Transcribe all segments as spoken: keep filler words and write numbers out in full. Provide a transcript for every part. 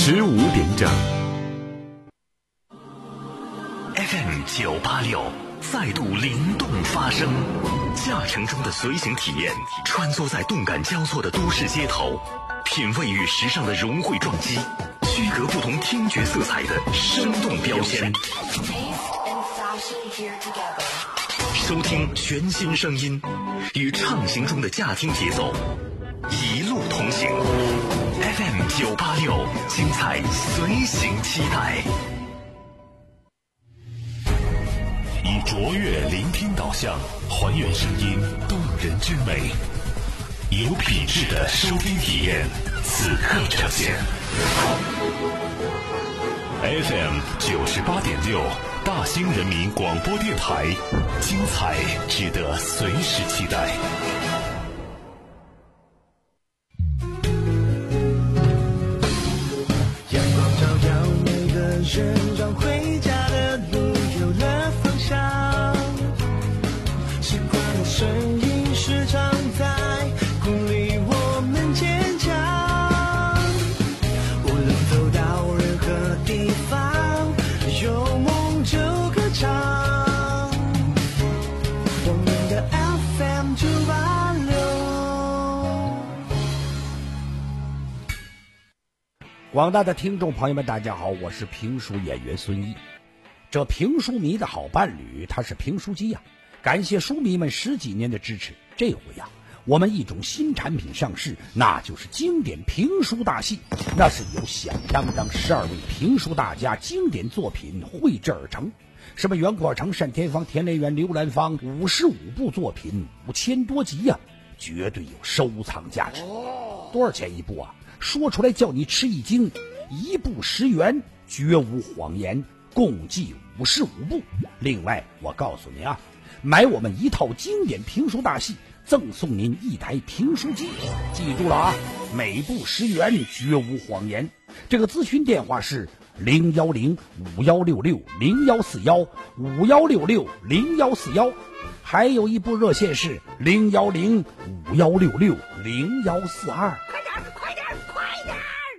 十五点整。F M 九八六再度灵动发声，驾乘中的随行体验，穿梭在动感交错的都市街头，品味与时尚的融汇撞击，区隔不同听觉色彩的生动标签。收听全新声音，与畅行中的驾听节奏一路同行。F M 九八六，精彩随行期待。以卓越聆听导向，还原声音动人之美，有品质的收听体验，此刻呈现。F M 九十八点六，大兴人民广播电台，精彩值得随时期待。 阳光照耀每个人，让回家的路有了方向。习惯的声音时常在鼓励我们坚强。无论走到任何地方，有梦就歌唱。我们的 F M 九八六。 广大的听众朋友们，大家好，我是评书演员孙一。这评书迷的好伴侣，他是评书机呀、啊。感谢书迷们十几年的支持，这回呀、啊，我们一种新产品上市，那就是经典评书大戏。那是由响当当十二位评书大家经典作品绘制而成，什么袁阔成、单田芳、田连元、刘兰芳，五十五部作品，五千多集呀、啊，绝对有收藏价值。多少钱一部啊？说出来叫你吃一惊，一部十元，绝无谎言，共计五十五部。另外，我告诉你啊，买我们一套经典评书大戏，赠送您一台评书机。记住了啊，每部十元，绝无谎言。这个咨询电话是零幺零五幺六六零幺四幺五幺六六零幺四幺，还有一部热线是零幺零五幺六六零幺四二。快点，快点，快点！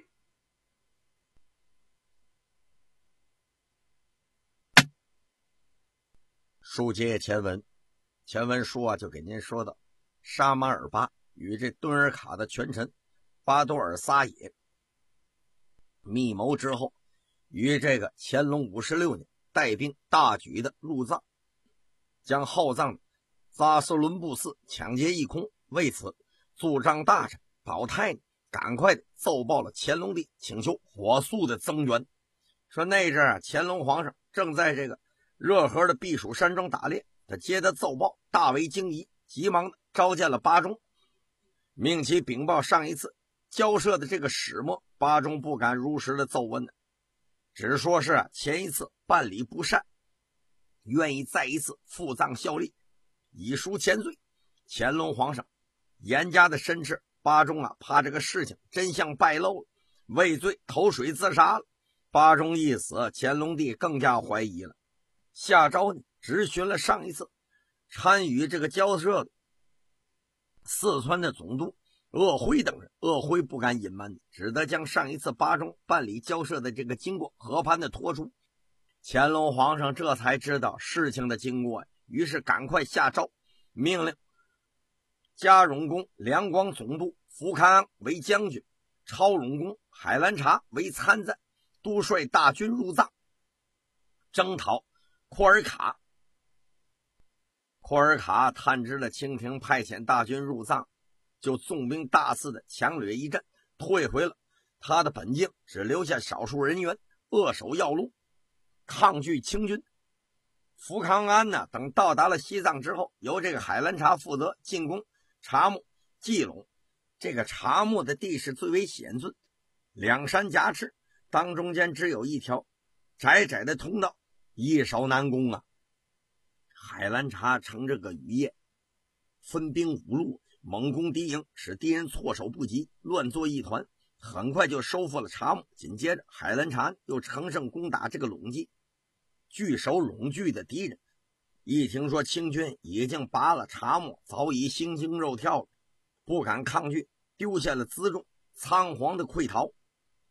书接前文，前文书啊就给您说到，沙马尔巴与这敦尔卡的权臣巴多尔撒野密谋之后，于这个乾隆五十六年带兵大举的入藏，将后藏的扎斯伦布寺抢劫一空。为此，驻藏大臣保泰赶快的奏报了乾隆帝，请求火速的增援。说那阵啊，乾隆皇上正在这个热河的避暑山庄打猎，他接到奏报，大为惊疑，急忙的召见了巴中，命其禀报上一次交涉的这个始末。巴中不敢如实的奏问的，只说是啊前一次办理不善，愿意再一次赴藏效力，以赎前罪。乾隆皇上严加的申斥，巴中啊怕这个事情真相败露了，畏罪投水自杀了。巴中一死，乾隆帝更加怀疑了，下诏呢质询了上一次参与这个交涉的四川的总督鄂辉等人。鄂辉不敢隐瞒，只得将上一次巴中办理交涉的这个经过和盘的托出。乾隆皇上这才知道事情的经过，于是赶快下诏，命令加荣宫两广总督福康安为将军，超荣宫海兰察为参赞，督率大军入藏，征讨库尔卡。库尔卡探知了清廷派遣大军入藏，就纵兵大肆的强掠一阵，退回了他的本境，只留下少数人员扼守要路，抗拒清军。福康安呢等到达了西藏之后，由这个海兰察负责进攻察木、季陇。这个察木的地势最为险峻，两山夹峙，当中间只有一条窄窄的通道，易守难攻啊。海兰察乘这个雨夜，分兵五路，猛攻敌营，使敌人措手不及，乱作一团，很快就收复了察木。紧接着海兰察又乘胜攻打这个陇记。据守陇距的敌人一听说清军已经拔了察木，早已心惊肉跳了，不敢抗拒，丢下了辎重，仓皇的溃逃。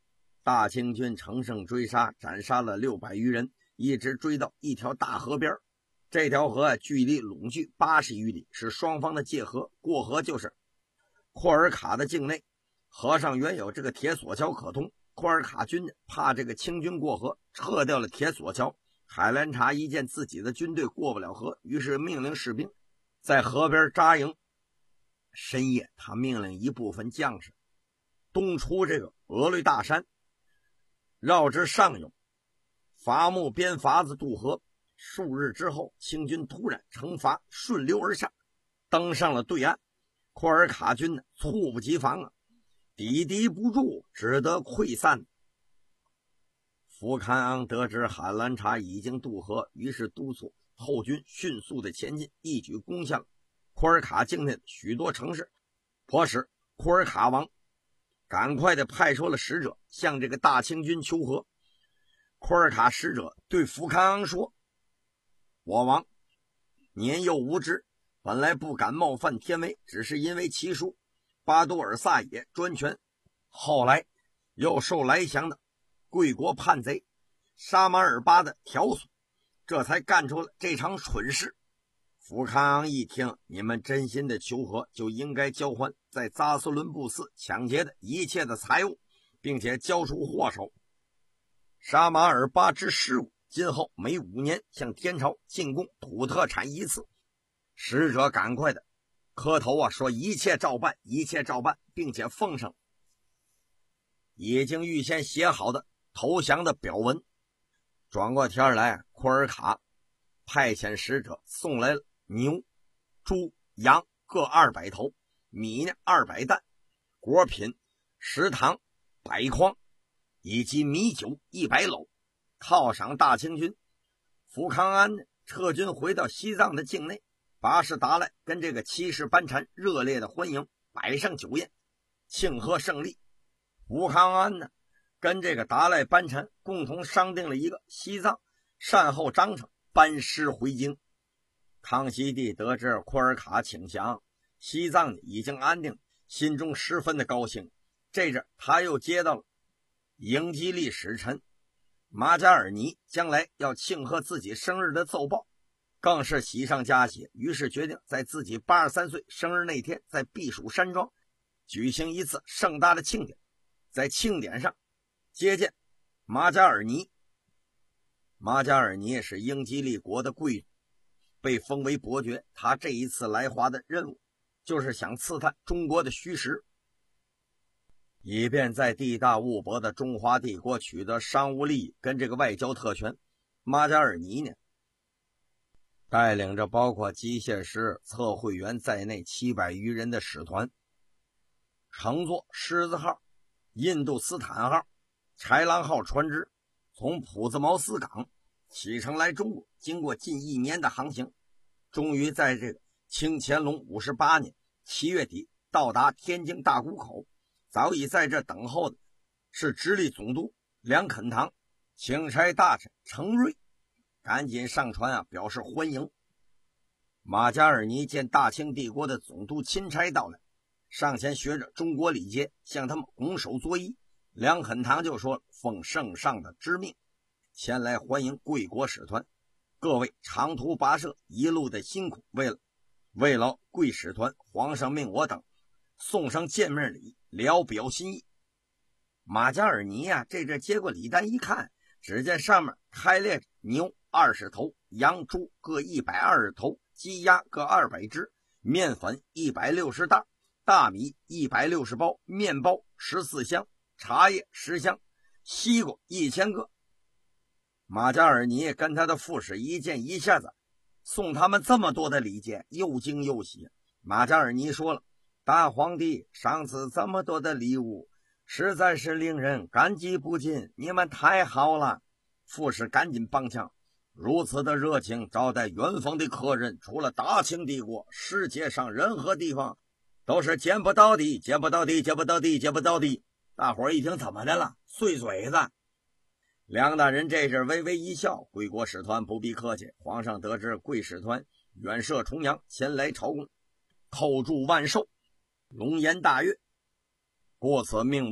大清军乘胜追杀，斩杀了六百余人，一直追到一条大河边。这条河距离陇距八十余里，是双方的界河，过河就是库尔卡的境内。河上原有这个铁索桥可通，库尔卡军怕这个清军过河，撤掉了铁索桥。海兰察一见自己的军队过不了河，于是命令士兵在河边扎营。深夜，他命令一部分将士东出这个俄律大山，绕至上游，伐木编筏子渡河。数日之后，清军突然乘筏顺流而下，登上了对岸。库尔卡军呢，猝不及防啊，抵敌不住，只得溃散。福康昂得知海兰察已经渡河，于是督促后军迅速的前进，一举攻下了库尔卡境内的许多城市，迫使库尔卡王赶快的派出了使者向这个大清军求和。库尔卡使者对福康昂说：我王年幼无知，本来不敢冒犯天威，只是因为其叔巴多尔萨也专权，后来又受来降的贵国叛贼沙马尔巴的挑唆，这才干出了这场蠢事。福康昂一听，你们真心的求和，就应该交还在扎斯伦布寺抢劫的一切的财物，并且交出祸首。沙马尔巴之事务，今后每五年向天朝进贡土特产一次。使者赶快的磕头啊，说一切照办，一切照办，并且奉上已经预先写好的投降的表文。转过天来，库尔卡派遣使者送来了牛、猪、羊各二百头，米呢二百担，果品、食糖百筐，以及米酒一百篓，犒赏大清军。福康安撤军回到西藏的境内，巴士达赖跟这个七世班禅热烈的欢迎，摆上酒宴庆贺胜利。福康安呢，跟这个达赖班禅共同商定了一个西藏善后章程，班师回京。康熙帝得知库尔卡请降，西藏已经安定，心中十分的高兴。这阵他又接到了英吉利使臣马加尔尼将来要庆贺自己生日的奏报，更是喜上加喜，于是决定在自己八十三岁生日那天，在避暑山庄举行一次盛大的庆典。在庆典上接见马加尔尼。马加尔尼是英吉利国的贵族，被封为伯爵。他这一次来华的任务就是想刺探中国的虚实，以便在地大物博的中华帝国取得商务利益跟这个外交特权。马加尔尼呢，带领着包括机械师、测绘员在内七百余人的使团，乘坐狮子号、印度斯坦号、豺狼号船只，从普兹茅斯港启程来中国，经过近一年的航行，终于在这个清乾隆五十八年七月底到达天津大沽口。早已在这等候的是直隶总督梁肯堂、钦差大臣程瑞，赶紧上船啊，表示欢迎。马加尔尼见大清帝国的总督钦差到来，上前学着中国礼节向他们拱手作揖。梁肯堂就说：奉圣上的之命前来欢迎贵国使团，各位长途跋涉一路的辛苦，为了慰劳贵使团，皇上命我等送上见面礼，聊表心意。马加尔尼呀、啊，这这接过礼单一看，只见上面开列着牛二十头，羊猪各一百二十头，鸡鸭各二百只，面粉一百六十袋，大米一百六十包，面包十四箱，茶叶十箱，西瓜一千个。马加尔尼跟他的副使一见，一下子送他们这么多的礼节，又惊又喜。马加尔尼说了：大皇帝赏赐这么多的礼物，实在是令人感激不尽，你们太好了。副使赶紧帮腔：如此的热情招待远方的客人，除了大清帝国，世界上任何地方都是见不到的，见不到的，见不到的，见不到的。大伙儿一听，怎么的了？碎嘴子。梁大人这阵微微一笑：贵国使团不必客气，皇上得知贵使团远涉重洋前来朝贡，叩祝万寿，龙颜大悦，故此命我等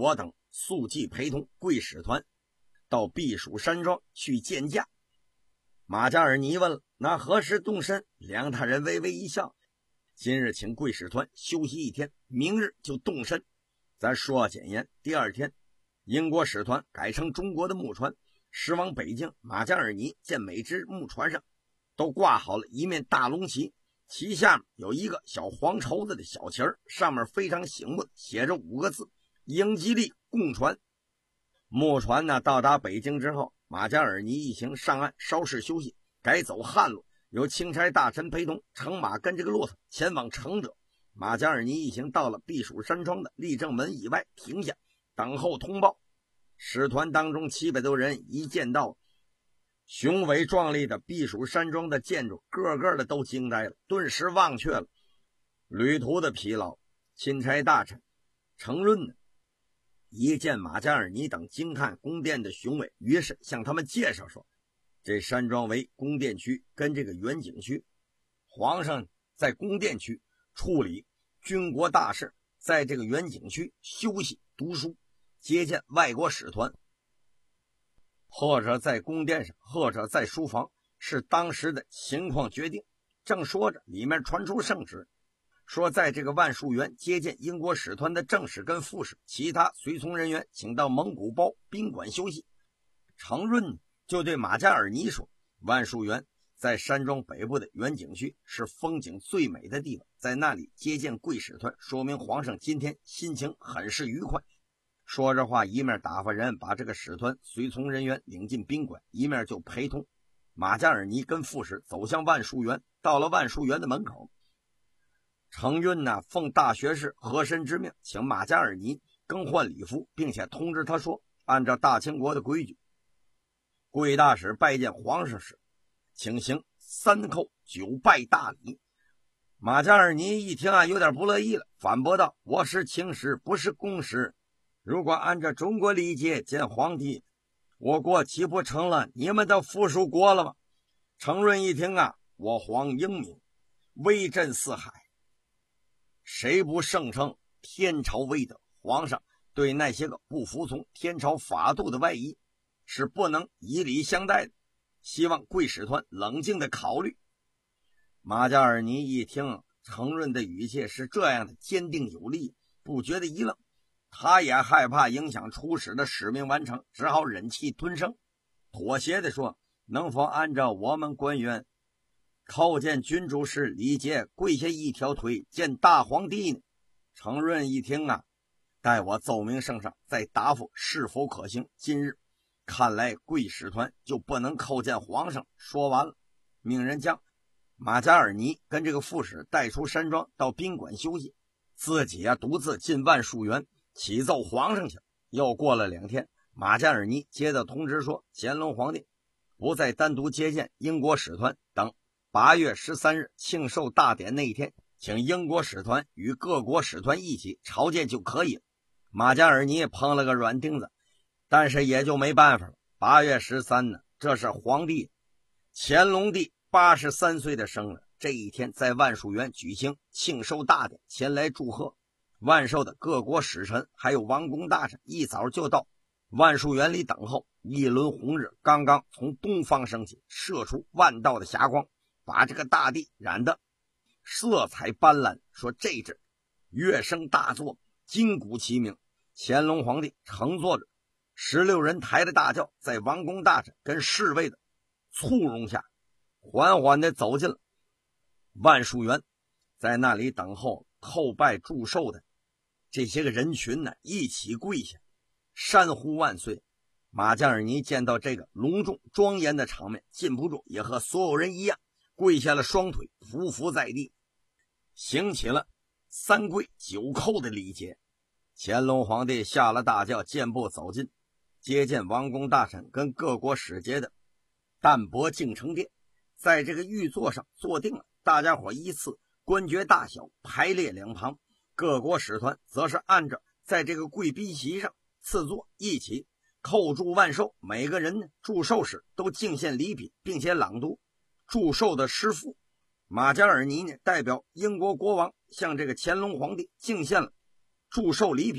速即陪同贵使团到避暑山庄去见驾。马加尔尼问了，那何时动身？梁大人微微一笑，今日请贵使团休息一天，明日就动身。咱说简言，第二天英国使团改成中国的木船驶往北京。马加尔尼见每只木船上都挂好了一面大龙旗，旗下面有一个小黄绸子的小旗儿，上面非常醒目，写着五个字：英吉利共船。木船呢到达北京之后，马加尔尼一行上岸稍事休息，改走旱路，有钦差大臣陪同，乘马跟这个骆驼前往承德。马加尔尼一行到了避暑山庄的立正门以外停下，等候通报。使团当中七百多人一见到雄伟壮丽的避暑山庄的建筑，个个的都惊呆了，顿时忘却了旅途的疲劳。钦差大臣程润呢，一见马加尔尼等惊叹宫殿的雄伟，于是向他们介绍说，这山庄为宫殿区跟这个远景区，皇上在宫殿区处理军国大事，在这个远景区休息读书，接见外国使团，或者在宫殿上，或者在书房，是当时的情况决定。正说着，里面传出圣旨，说在这个万树园接见英国使团的正使跟副使，其他随从人员请到蒙古包宾馆休息。程润就对马加尔尼说，万树园在山庄北部的远景区，是风景最美的地方，在那里接见贵使团，说明皇上今天心情很是愉快。说着话，一面打发人把这个使团随从人员领进宾馆，一面就陪同马加尔尼跟副使走向万树园。到了万树园的门口，程运呢奉大学士和珅之命，请马加尔尼更换礼服，并且通知他说，按照大清国的规矩，贵大使拜见皇上时，请行三叩九拜大礼。马加尔尼一听啊，有点不乐意了，反驳道，我是清使，不是公使，如果按照中国礼节见皇帝，我国岂不成了你们的附属国了吗？程润一听啊，我皇英明，威震四海，谁不圣称天朝威德？皇上对那些个不服从天朝法度的外夷是不能以礼相待的，希望贵使团冷静的考虑。马加尔尼一听程润的语气是这样的坚定有力，不觉得一愣，他也害怕影响出使的使命完成，只好忍气吞声，妥协地说，能否按照我们官员叩见君主时礼节，跪下一条腿见大皇帝呢？程润一听啊，待我奏明圣上再答复是否可行，今日看来贵使团就不能叩见皇上。说完了，命人将马加尔尼跟这个副使带出山庄到宾馆休息，自己啊独自进万树园启奏皇上去。又过了两天，马加尔尼接到通知说，乾隆皇帝不再单独接见英国使团，等八月十三日庆寿大典那一天，请英国使团与各国使团一起朝见就可以了。马加尔尼碰了个软钉子，但是也就没办法了。八月十三呢，这是皇帝乾隆帝八十三岁的生日，这一天在万树园举行庆寿大典，前来祝贺。万寿的各国使臣还有王公大臣一早就到万树园里等候。一轮红日刚刚从东方升起，射出万道的霞光，把这个大地染得色彩斑斓。说这阵乐声大作，金鼓齐鸣，乾隆皇帝乘坐着十六人抬的大轿，在王公大臣跟侍卫的簇拥下，缓缓地走进了万树园。在那里等候叩拜祝寿的这些个人群呢，一起跪下山呼万岁。马加尔尼见到这个隆重庄严的场面，禁不住也和所有人一样跪下了双腿，匍匐在地，行起了三跪九叩的礼节。乾隆皇帝下了大轿，健步走进接见王公大臣跟各国使节的淡泊敬诚殿，在这个御座上坐定了，大家伙依次官爵大小排列两旁，各国使团则是按着在这个贵宾席上次坐，一起叩祝万寿。每个人呢祝寿时都敬献礼品，并且朗读祝寿的诗赋。马加尔尼呢代表英国国王向这个乾隆皇帝敬献了祝寿礼品，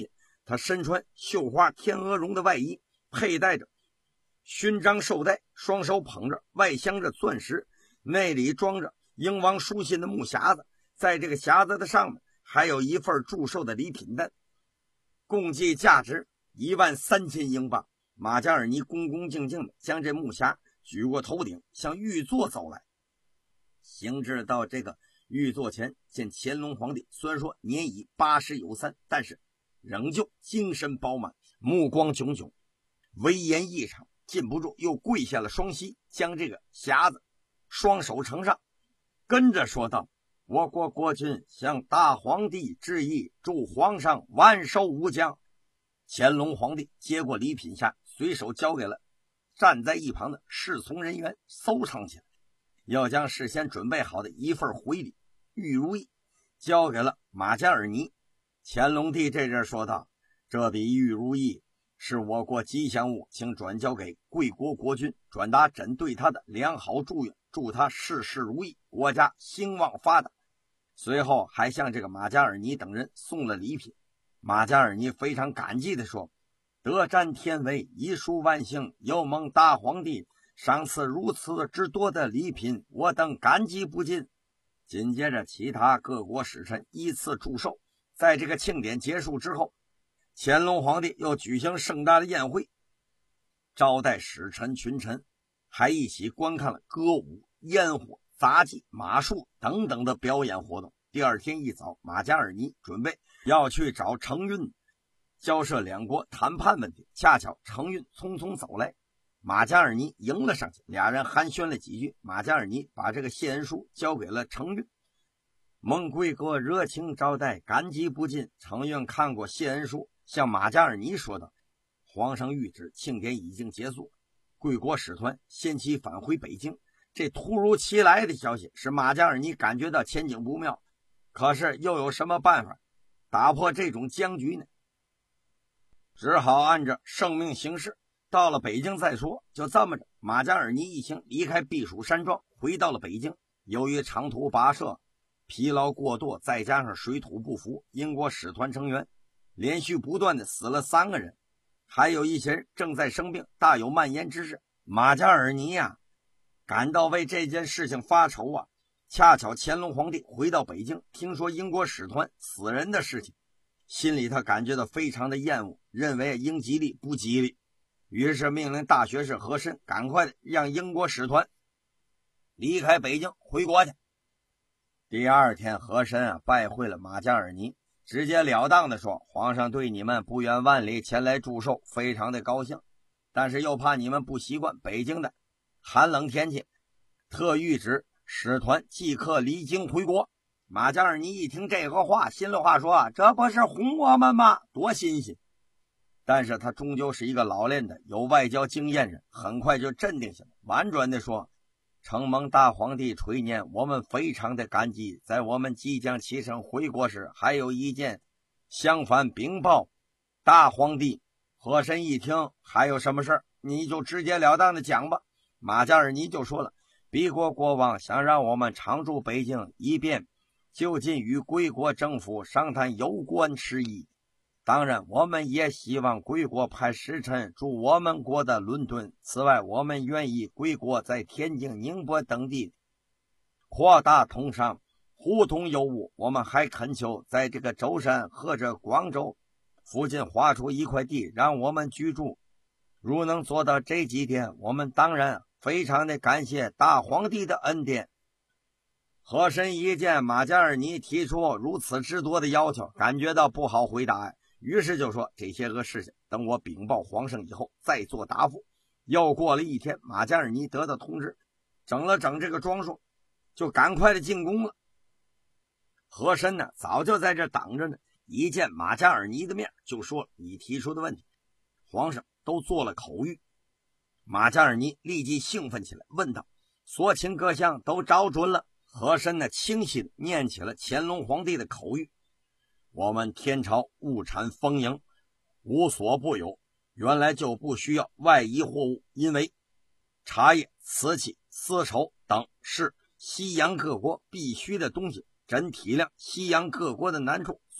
他身穿绣花天鹅绒的外衣，佩戴着勋章绶带，双手捧着外镶着钻石，内里装着英王书信的木匣子，在这个匣子的上面还有一份祝寿的礼品单，共计价值一万三千英镑。马加尔尼恭恭敬敬地将这木匣举过头顶，向御座走来。行至到这个御座前，见乾隆皇帝虽然说年已八十有三，但是仍旧精神饱满，目光炯炯，威严异常，禁不住又跪下了双膝，将这个匣子双手呈上，跟着说道：我国国君向大皇帝致意，祝皇上万寿无疆。乾隆皇帝接过礼品匣，随手交给了站在一旁的侍从人员，收藏起来，要将事先准备好的一份回礼玉如意交给了马加尔尼。乾隆帝这阵说道：这笔玉如意是我国吉祥物，请转交给贵国国君，转达朕对他的良好祝愿，祝他事事如意，国家兴旺发达。随后还向这个马加尔尼等人送了礼品。马加尔尼非常感激地说：得占天威，一殊万幸，又蒙大皇帝赏赐如此之多的礼品，我等感激不尽。紧接着其他各国使臣依次祝寿。在这个庆典结束之后，乾隆皇帝又举行盛大的宴会，招待使臣群臣，还一起观看了歌舞、烟火、杂技、马术等等的表演活动。第二天一早，马加尔尼准备要去找程运交涉两国谈判问题，恰巧程运匆匆走来，马加尔尼迎了上去，俩人寒暄了几句。马加尔尼把这个谢恩书交给了程运，蒙贵国热情招待，感激不尽。程运看过谢恩书，向马加尔尼说道：皇上谕旨，庆典已经结束，贵国使团先期返回北京。这突如其来的消息使马加尔尼感觉到前景不妙，可是又有什么办法打破这种僵局呢？只好按照圣命行事，到了北京再说。就这么着，马加尔尼一行离开避暑山庄，回到了北京。由于长途跋涉，疲劳过度，再加上水土不服，英国使团成员连续不断的死了三个人，还有一些人正在生病，大有蔓延之势。马加尔尼呀、啊，感到为这件事情发愁啊。恰巧乾隆皇帝回到北京，听说英国使团死人的事情，心里他感觉到非常的厌恶，认为英吉利不吉利，于是命令大学士和珅赶快的让英国使团离开北京回国去。第二天，和珅啊拜会了马加尔尼，直截了当的说：皇上对你们不远万里前来祝寿，非常的高兴，但是又怕你们不习惯北京的寒冷天气，特谕旨使团即刻离京回国。马加尔尼一听这个话，心里话说：这不是哄我们吗？多新鲜！但是他终究是一个老练的有外交经验人，很快就镇定下来，婉转地说：承蒙大皇帝垂念，我们非常的感激。在我们即将启程回国时，还有一件相反禀报大皇帝。和珅一听，还有什么事儿？你就直截了当的讲吧。马加尔尼就说了：彼国国王想让我们常驻北京，以便就近与贵国政府商谈有关事宜。当然，我们也希望贵国派使臣驻我们国的伦敦。此外，我们愿意贵国在天津、宁波等地扩大通商，互通有无。我们还恳求在这个舟山或者广州附近划出一块地，让我们居住。如能做到这几点，我们当然非常的感谢大皇帝的恩典。和珅一见马加尔尼提出如此之多的要求，感觉到不好回答，于是就说：这些个事情等我禀报皇上以后再做答复。又过了一天，马加尔尼得到通知，整了整这个装束，就赶快的进宫了。和珅呢早就在这等着呢，一见马加尔尼的面就说：你提出的问题皇上都做了口谕。马加尔尼立即兴奋起来，问道：所请各项都找准了？和珅呢清晰地念起了乾隆皇帝的口谕：我们天朝物产丰盈，无所不有，原来就不需要外移货物，因为茶叶、瓷器、丝绸等是西洋各国必须的东西，朕体谅西洋各国的难处，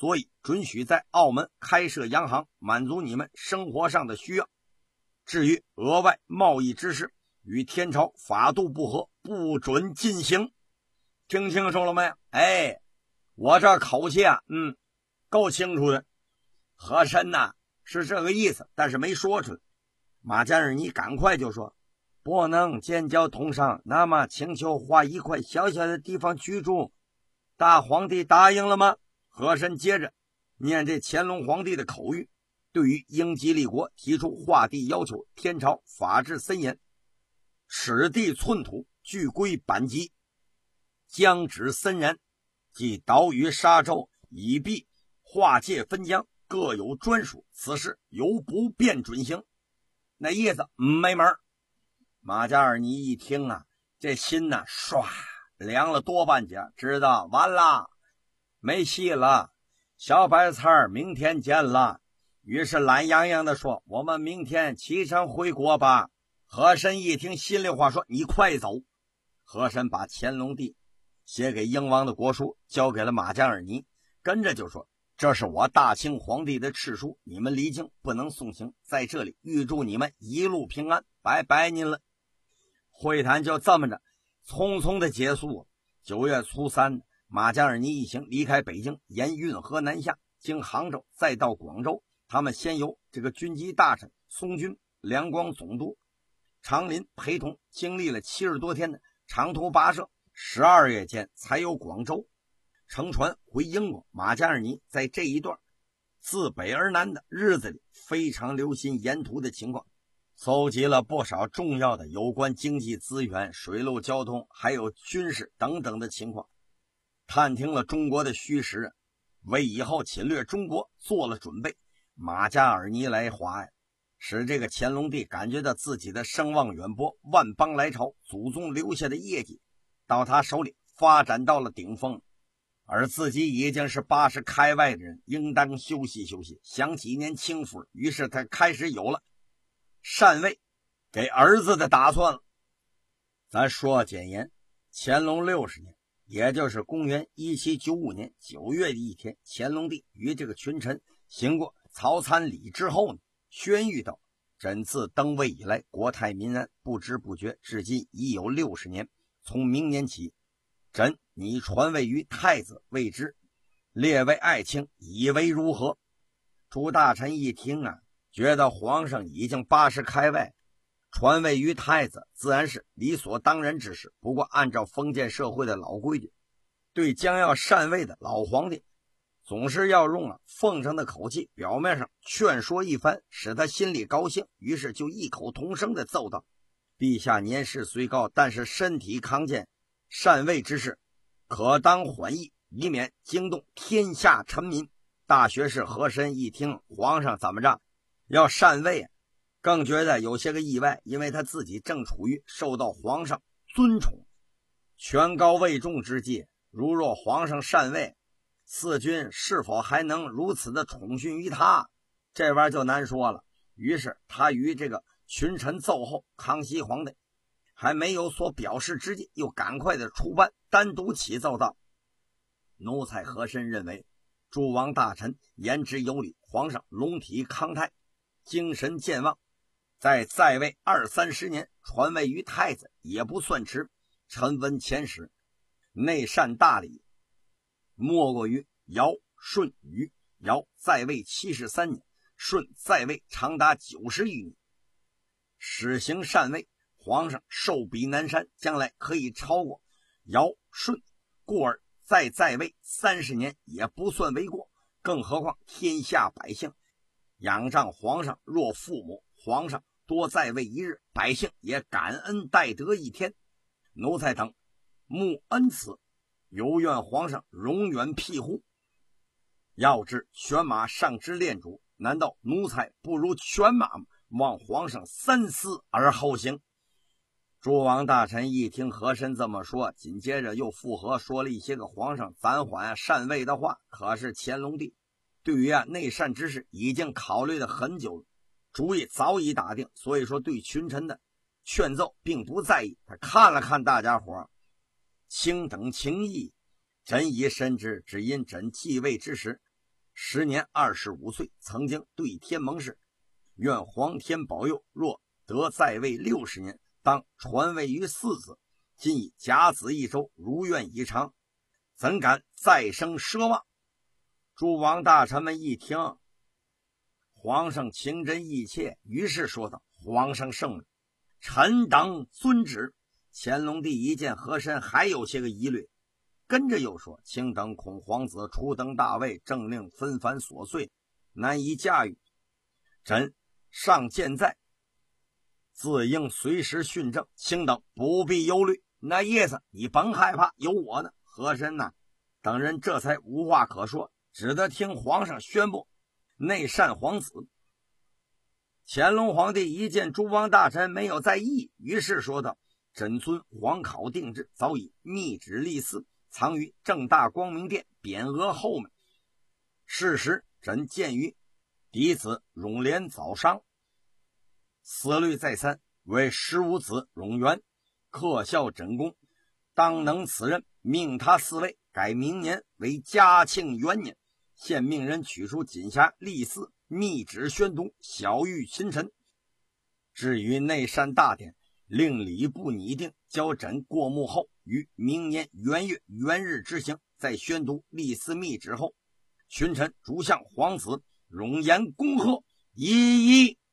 所以准许在澳门开设洋行，满足你们生活上的需要。至于额外贸易之事，与天朝法度不合，不准进行。听清楚了没？哎，我这口气啊，嗯，够清楚的。和珅呐是这个意思，但是没说出来。马加尔尼赶快就说，不能建交通商，那么请求划一块小小的地方居住。大皇帝答应了吗？和珅接着念这乾隆皇帝的口谕，对于英吉利国提出划地要求，天朝法制森严，尺地寸土俱归版籍，疆址森然，即岛屿沙洲以避划界分疆，各有专属，此事由不便准行。那意思没门。马加尔尼一听啊，这心呐唰凉了多半截，知道完了，没戏了，小白菜明天见了。于是懒洋洋地说，我们明天启程回国吧。和珅一听心里话，说你快走。和珅把乾隆帝写给英王的国书交给了马加尔尼，跟着就说，这是我大清皇帝的敕书，你们离京不能送行，在这里预祝你们一路平安，拜拜您了。会谈就这么着匆匆的结束。九月初三，马加尔尼一行离开北京，沿运河南下，经杭州再到广州。他们先由这个军机大臣松军、两广总督长林陪同，经历了七十多天的长途跋涉，十二月间才由广州乘船回英国。马加尔尼在这一段自北而南的日子里，非常留心沿途的情况，搜集了不少重要的有关经济资源、水路交通还有军事等等的情况，探听了中国的虚实，为以后侵略中国做了准备。马加尔尼来华呀，使这个乾隆帝感觉到自己的声望远播，万邦来朝，祖宗留下的业绩到他手里发展到了顶峰，而自己已经是八十开外的人，应当休息休息，享几年清福。于是他开始有了禅位给儿子的打算了。咱说简言，乾隆六十年，也就是公元一七九五年九月的一天，乾隆帝与这个群臣行过曹参礼之后呢，宣谕道，朕自登位以来，国泰民安，不知不觉至今已有六十年。从明年起，朕拟传位于太子位之，列为爱卿，以为如何？诸大臣一听啊，觉得皇上已经八十开外，传位于太子自然是理所当然之事。不过按照封建社会的老规矩，对将要禅位的老皇帝，总是要用啊奉承的口气，表面上劝说一番，使他心里高兴。于是就异口同声地奏道，陛下年事虽高，但是身体康健，禅位之事可当缓议，以免惊动天下臣民。大学士和珅一听皇上怎么着要禅位，更觉得有些个意外，因为他自己正处于受到皇上尊宠、权高位重之际，如若皇上禅位，四君是否还能如此的宠训于他，这玩意儿就难说了。于是他与这个群臣奏后，康熙皇帝还没有所表示之际，又赶快的出班，单独起奏道，奴才和珅认为，诸王大臣言之有理，皇上龙体康泰，精神健忘，在在位二三十年，传位于太子也不算迟。臣闻前史，内善大礼，莫过于尧、舜、禹。尧在位七十三年，舜在位长达九十余年，实行禅位，皇上寿比南山，将来可以超过尧、舜，故而再在位三十年也不算为过。更何况天下百姓仰仗皇上若父母，皇上多在位一日，百姓也感恩戴德一天。奴才等慕恩赐，犹愿皇上永远庇护。要知犬马上之练主，难道奴才不如犬马吗？望皇上三思而后行。诸王大臣一听和珅这么说，紧接着又附和说了一些个皇上暂缓禅位的话。可是乾隆帝对于啊内禅之事已经考虑了很久了，主意早已打定，所以说对群臣的劝奏并不在意。他看了看大家伙，卿等情谊，朕已深知，只因朕继位之时时年二十五岁，曾经对天盟誓，愿皇天保佑，若得在位六十年，当传位于四子。今以甲子一周，如愿以偿，怎敢再生奢望？诸王大臣们一听，皇上情真意切，于是说道：皇上圣明，臣等遵旨。乾隆帝一见和珅还有些个疑虑，跟着又说：卿等恐皇子初登大位，政令纷繁琐碎，难以驾驭，朕尚健在，自应随时训政，卿等不必忧虑。那意思你甭害怕，有我呢。和珅呢等人这才无话可说，只得听皇上宣布内禅皇子。乾隆皇帝一见诸王大臣没有在意，于是说道：朕遵皇考定制，早已密旨立嗣，藏于正大光明殿匾额后面。是时朕见于嫡子永廉早伤，思虑再三，为十五子永元克孝枕功，当能此任，命他嗣位，改明年为嘉庆元年。现命人取出锦匣立嗣，密旨宣读，晓谕群臣。至于内禅大典，令礼部拟定，交朕过目后，于明年元月元日执行。在宣读立嗣密旨后，群臣逐向皇子容颜恭贺，一一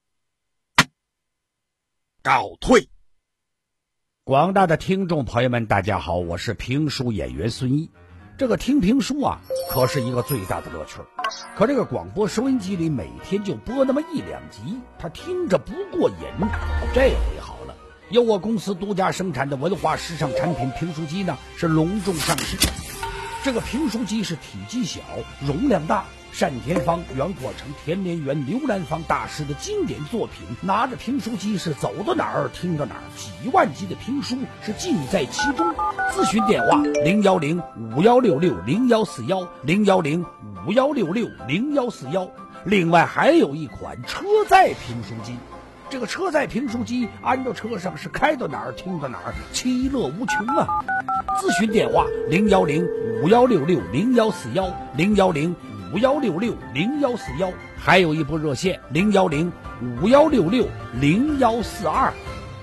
告退。 广大的听众朋友们，大家好，我是评书演员孙一。这个听评书啊，可是一个最大的乐趣。可这个广播收音机里每天就播那么一两集，他听着不过瘾。这回好了，由我公司独家生产的文化时尚产品评书机呢，是隆重上市。这个评书机是体积小，容量大，单田芳、袁阔成、田连元、刘兰芳大师的经典作品，拿着评书机是走到哪儿听到哪儿，几万集的评书是尽在其中。咨询电话零幺零五幺六六零幺四幺零幺零五幺六六零幺四幺。另外还有一款车载评书机，这个车载评书机安到车上是开到哪儿听到哪儿，其乐无穷啊！咨询电话零幺零五幺六六零幺四幺零幺零五幺六六零幺四幺，还有一部热线零幺零五幺六六零幺四二。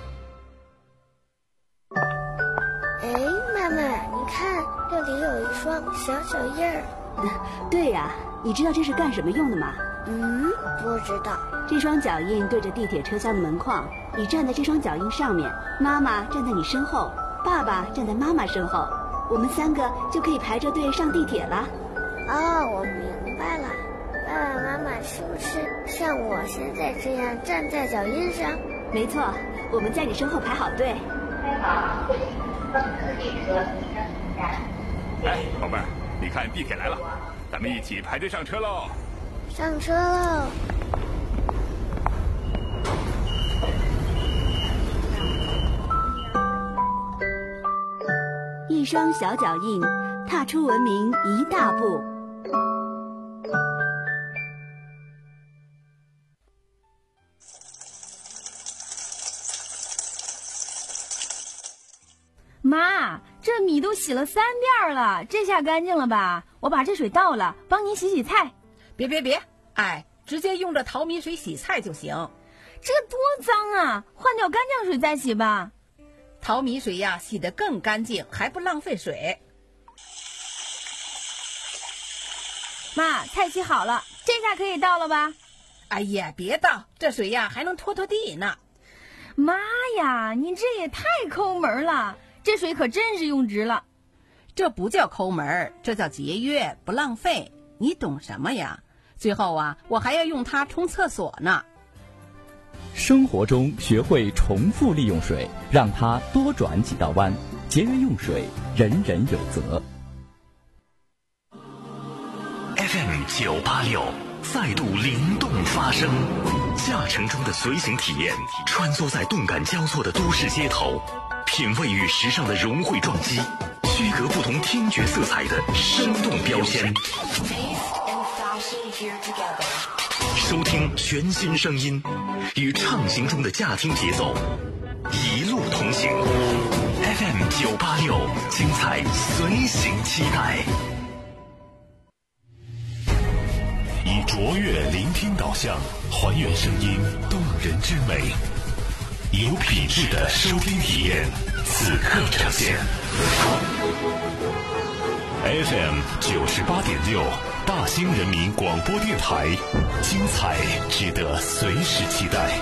哎，妈妈，你看这里有一双小脚印儿。 对呀、啊，你知道这是干什么用的吗？ 嗯，不知道。 这双脚印对着地铁车厢的门框，你站在这双脚印上面，妈妈站在你身后，爸爸站在妈妈身后，我们三个就可以排着队上地铁了。 哦，我明白了，爸爸妈妈是不是像我现在这样站在脚印上？ 没错，我们在你身后排好队。 哎，宝贝儿，你看地铁来了，咱们一起排队上车喽！ 上车喽！ 一双小脚印，踏出文明一大步。 妈，这米都洗了三遍了，这下干净了吧？我把这水倒了，帮您洗洗菜。 别别别，哎，直接用这淘米水洗菜就行。 这多脏啊，换掉干净水再洗吧。 淘米水呀，洗得更干净，还不浪费水。 妈，菜洗好了，这下可以倒了吧？ 哎呀，别倒，这水呀还能拖拖地呢。 妈呀，你这也太抠门了，这水可真是用值了。 这不叫抠门，这叫节约，不浪费。你懂什么呀？最后啊，我还要用它冲厕所呢。 生活中学会重复利用水，让它多转几道弯，节约用水，人人有责。 F M 九八六再度灵动发声，驾乘中的随行体验，穿梭在动感交错的都市街头，品味与时尚的融汇撞击，区隔不同听觉色彩的生动标签。收听全新声音，与畅行中的驾听节奏一路同行。F M 九八六，精彩随行期待。 卓越聆听导向，还原声音动人之美，有品质的收听体验，此刻呈现。F M 九十八点六，大兴人民广播电台，精彩值得随时期待。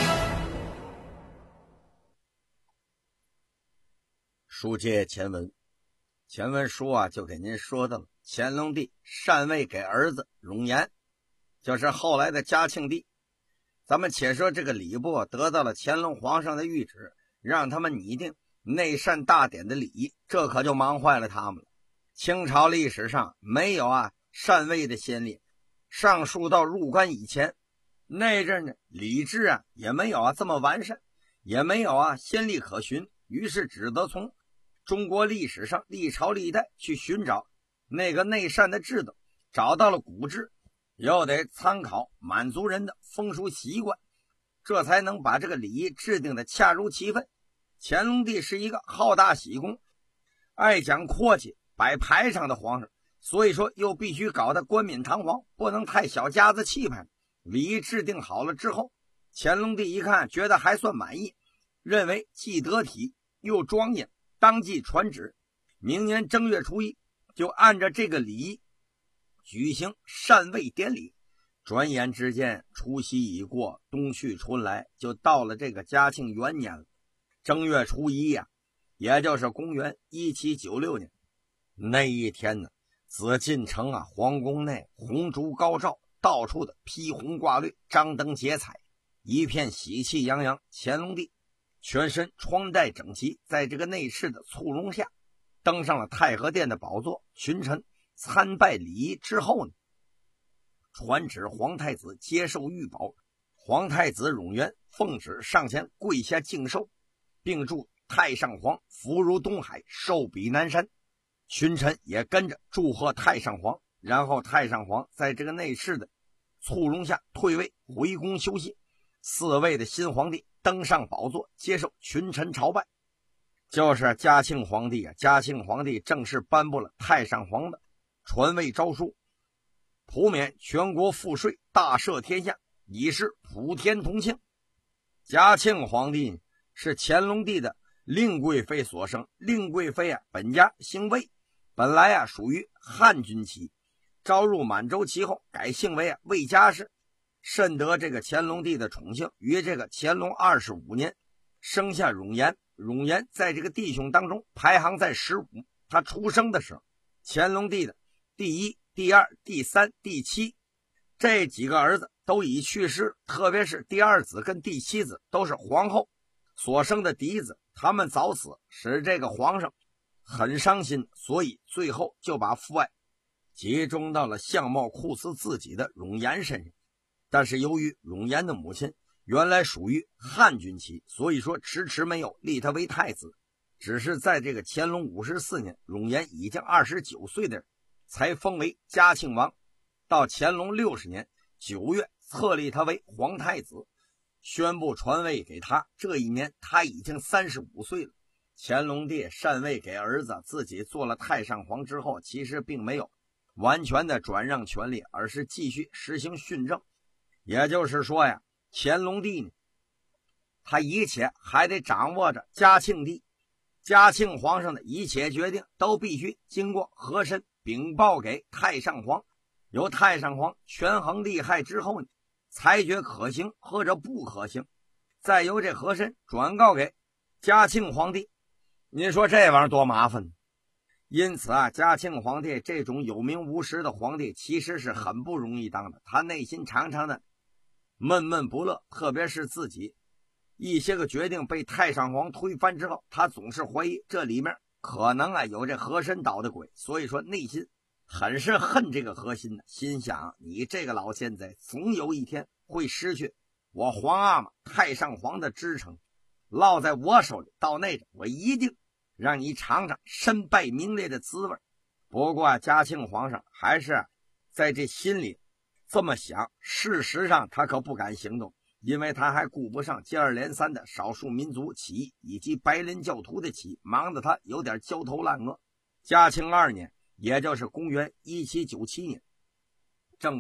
书接前文，前文书啊就给您说到了乾隆帝禅位给儿子容颜，就是后来的嘉庆帝。咱们且说这个礼部得到了乾隆皇上的谕旨，让他们拟定内禅大典的礼仪，这可就忙坏了他们了。清朝历史上没有啊禅位的先例，上溯到入关以前，那阵呢礼制啊也没有啊这么完善，也没有啊先例可循，于是只得从中国历史上历朝历代去寻找那个内禅的制度，找到了古制，又得参考满族人的风俗习惯，这才能把这个礼仪制定的恰如其分。乾隆帝是一个好大喜功、爱讲阔气、摆排场的皇上，所以说又必须搞得冠冕堂皇，不能太小家子气派。礼仪制定好了之后，乾隆帝一看觉得还算满意，认为既得体又庄严，当即传旨，明年正月初一就按照这个礼仪举行禅位典礼。转眼之间除夕已过，冬去春来，就到了这个嘉庆元年了。正月初一呀、啊，也就是公元一七九六年那一天呢，紫禁城啊皇宫内红烛高照，到处的披红挂绿，张灯结彩，一片喜气洋洋。乾隆帝全身穿戴整齐，在这个内侍的簇拥下登上了太和殿的宝座。群臣参拜礼仪之后呢，传旨皇太子接受御宝。皇太子冗元奉旨上前跪下敬寿，并祝太上皇福如东海，寿比南山。群臣也跟着祝贺太上皇，然后太上皇在这个内侍的簇拥下退位回宫休息。四位的新皇帝登上宝座，接受群臣朝拜。就是嘉庆皇帝啊，嘉庆皇帝正式颁布了太上皇的传位诏书，普免全国赋税，大赦天下，以示普天同庆。嘉庆皇帝是乾隆帝的令贵妃所生，令贵妃啊本家姓魏，本来啊属于汉军旗，招入满洲旗后改姓为啊魏家氏，甚得这个乾隆帝的宠幸。于这个乾隆二十五年生下冗言，冗言在这个弟兄当中排行在十五。他出生的时候，乾隆帝的第一、第二、第三、第七这几个儿子都已去世，特别是第二子跟第七子都是皇后所生的嫡子，他们早死，使这个皇上很伤心，所以最后就把父爱集中到了相貌酷似自己的冗言身上。但是由于冗言的母亲原来属于汉军旗，所以说迟迟没有立他为太子，只是在这个乾隆五十四年，冗言已经二十九岁的人才封为嘉庆王。到乾隆六十年九月册立他为皇太子，宣布传位给他。这一年他已经三十五岁了。乾隆帝禅位给儿子，自己做了太上皇之后，其实并没有完全的转让权力，而是继续实行训政。也就是说呀，乾隆帝呢，他一切还得掌握着嘉庆帝，嘉庆皇上的一切决定都必须经过和珅禀报给太上皇，由太上皇权衡利害之后呢，裁决可行或者不可行，再由这和珅转告给嘉庆皇帝。您说这玩意儿多麻烦。因此啊，嘉庆皇帝这种有名无实的皇帝其实是很不容易当的，他内心常常的闷闷不乐，特别是自己一些个决定被太上皇推翻之后，他总是怀疑这里面可能啊有这和珅捣的鬼，所以说内心很是恨这个和珅的，心想你这个老奸贼总有一天会失去我皇阿玛太上皇的支撑，落在我手里，到那阵我一定让你尝尝身败名裂的滋味。不过嘉庆皇上还是在这心里这么想，事实上他可不敢行动，因为他还顾不上接二连三的少数民族起义以及白莲教徒的起义，忙得他有点焦头烂额。嘉庆二年，也就是公元一七九七年，正当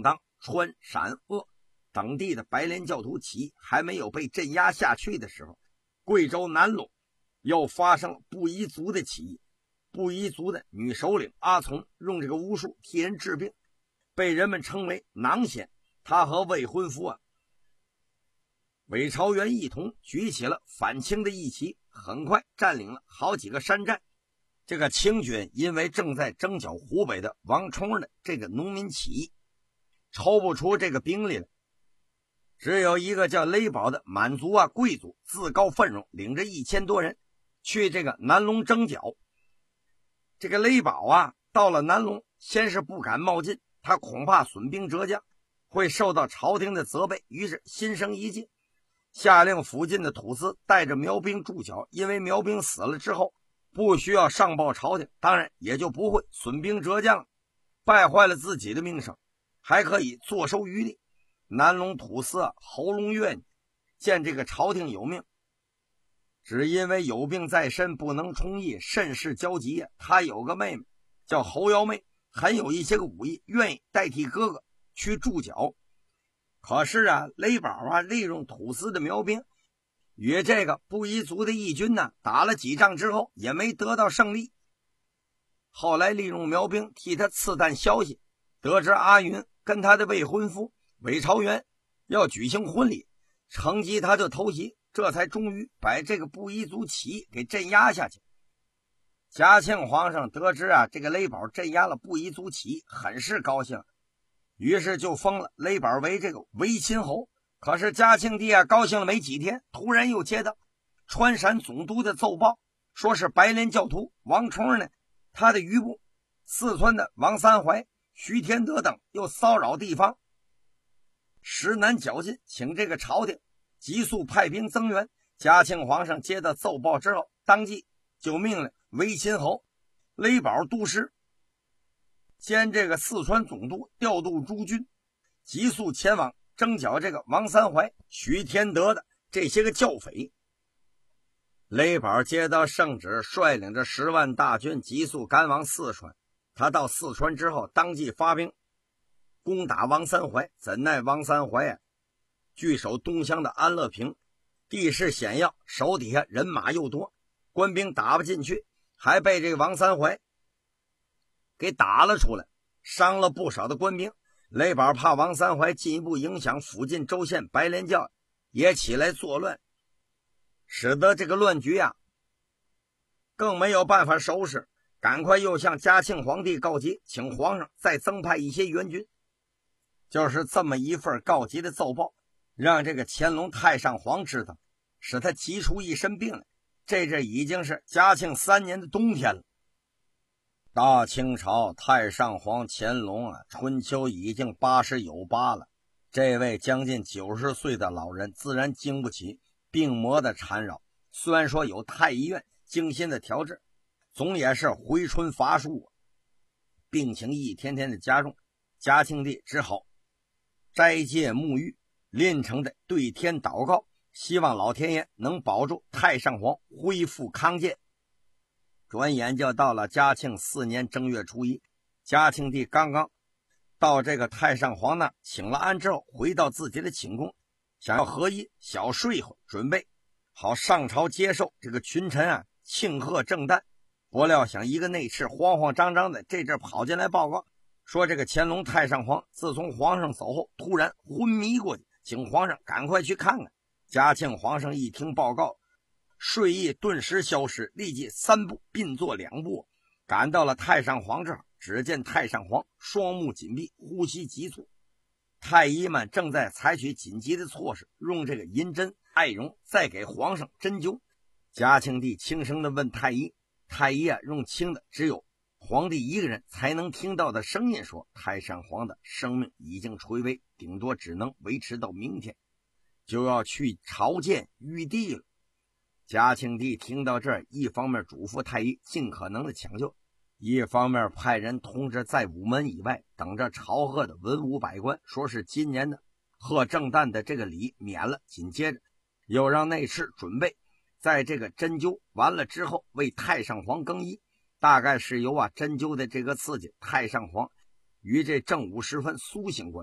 川、陕、鄂等地的白莲教徒起义还没有被镇压下去的时候，贵州南陇又发生了布依族的起义。布依族的女首领阿从用这个巫术替人治病，被人们称为囊仙。他和未婚夫啊韦朝元一同举起了反清的义旗，很快占领了好几个山寨。这个清军因为正在征剿湖北的王冲的这个农民起义，抽不出这个兵力来，只有一个叫雷宝的满族啊贵族自告奋勇，领着一千多人去这个南陇征剿。这个雷宝啊到了南陇，先是不敢冒进，他恐怕损兵折将，会受到朝廷的责备，于是心生一计，下令附近的土司带着苗兵驻剿，因为苗兵死了之后不需要上报朝廷，当然也就不会损兵折将，败坏了自己的名声，还可以坐收渔利。南陇土司侯龙岳见这个朝廷有命，只因为有病在身不能充役，甚是焦急。他有个妹妹叫侯瑶妹，很有一些个武艺，愿意代替哥哥去驻剿。可是啊雷宝啊利用土司的苗兵与这个布依族的义军呢打了几仗之后也没得到胜利。后来利用苗兵替他刺探消息，得知阿云跟他的未婚夫韦朝元要举行婚礼，乘机他就偷袭，这才终于把这个布依族起义给镇压下去。嘉庆皇上得知啊这个雷宝镇压了布依族起义，很是高兴，于是就封了雷宝为这个维亲侯。可是嘉庆帝啊高兴了没几天，突然又接到川陕总督的奏报，说是白莲教徒王冲呢，他的余部四川的王三怀、徐天德等又骚扰地方，实难绞尽，请这个朝廷急速派兵增援。嘉庆皇上接到奏报之后，当即就命令维亲侯雷宝督师兼这个四川总督调度诸军，急速前往征剿这个王三怀、徐天德的这些个教匪。雷宝接到圣旨，率领着十万大军急速赶往四川。他到四川之后，当即发兵攻打王三怀。怎奈王三怀啊据守东乡的安乐坪，地势险要，手底下人马又多，官兵打不进去，还被这个王三怀给打了出来，伤了不少的官兵。雷宝怕王三怀进一步影响附近州县白莲教，也起来作乱，使得这个乱局啊更没有办法收拾，赶快又向嘉庆皇帝告急，请皇上再增派一些援军。就是这么一份告急的奏报，让这个乾隆太上皇知道，使他急出一身病来。这阵已经是嘉庆三年的冬天了。大清朝太上皇乾隆啊，春秋已经八十有八了。这位将近九十岁的老人自然经不起病魔的缠绕，虽然说有太医院精心的调治，总也是回春乏术，病情一天天的加重。嘉庆帝只好斋戒沐浴，练成的对天祷告，希望老天爷能保住太上皇恢复康健。转眼就到了嘉庆四年正月初一，嘉庆帝刚刚到这个太上皇那请了安之后，回到自己的寝宫，想要合衣小睡一会儿，准备好上朝接受这个群臣啊庆贺正旦。不料想一个内侍慌慌张张的这阵跑进来报告，说这个乾隆太上皇自从皇上走后突然昏迷过去，请皇上赶快去看看。嘉庆皇上一听报告，睡意顿时消失，立即三步并作两步赶到了太上皇这儿。只见太上皇双目紧闭，呼吸急促，太医们正在采取紧急的措施，用这个银针艾绒再给皇上针灸。嘉庆帝轻声地问太医，太医啊用轻的只有皇帝一个人才能听到的声音说，太上皇的生命已经垂危，顶多只能维持到明天，就要去朝见玉帝了。嘉庆帝听到这儿，一方面嘱咐太医尽可能的抢救，一方面派人通知在午门以外等着朝贺的文武百官，说是今年的贺正旦的这个礼免了。紧接着又让内侍准备在这个针灸完了之后为太上皇更衣，大概是由啊针灸的这个刺激，太上皇于这正午时分苏醒过来。